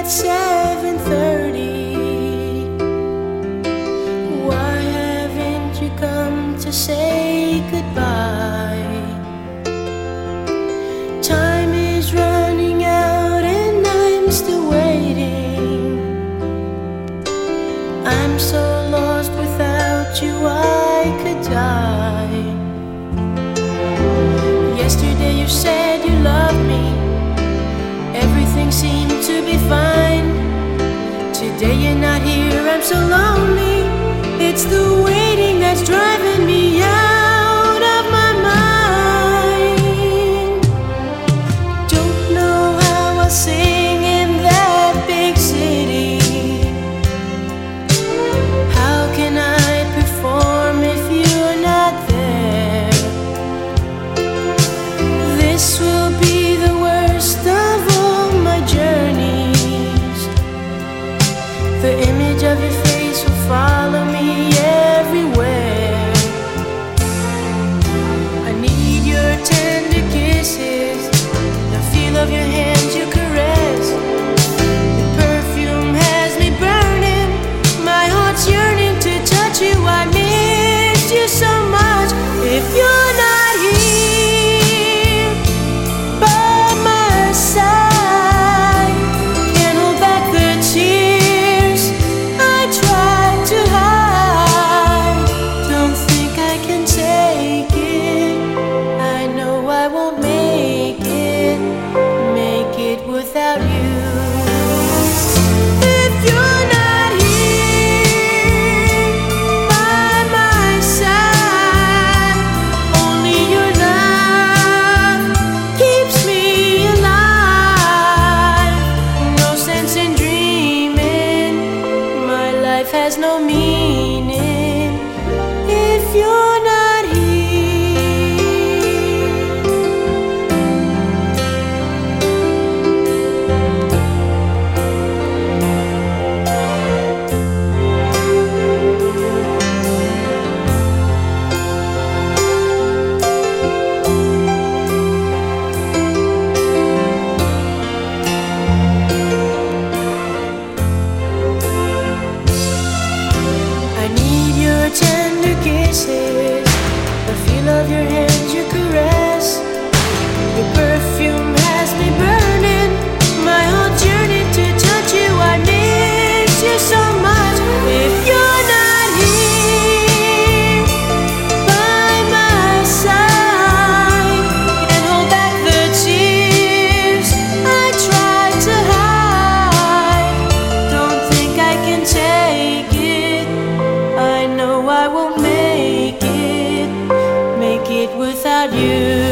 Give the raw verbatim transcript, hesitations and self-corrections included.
at seven thirty. Why haven't you come to say goodbye? Time is running out and I'm still waiting. I'm so lost without you, I could die. Yesterday you said you loved me, everything seemed to be fine. Today you're not here, I'm so lonely. It's the waiting that's driving me out of my mind. Don't know how I'll sing in that big city. How can I perform if you're not there? This will be the worst of all my journeys. The image of your face will follow me everywhere. I need your tender kisses, the feel of your hands you caress. Your perfume has me burning, my heart's yearning to touch you. I miss you so much. If you're not here by my side, can't hold back the tears I try to hide. Don't think I can take it, I know I won't make it, make it without you. If you're not here by my side, only your love keeps me alive. No sense in dreaming, my life has no meaning if you're not here. I need your tender kisses, the feel of your hands you caress. Your perfume has me burning, my heart's yearning to touch you. I miss you so much. If you're not here by my side, can't hold back the tears I try to hide. Don't think I can take it, I know I won't make it, make it without you.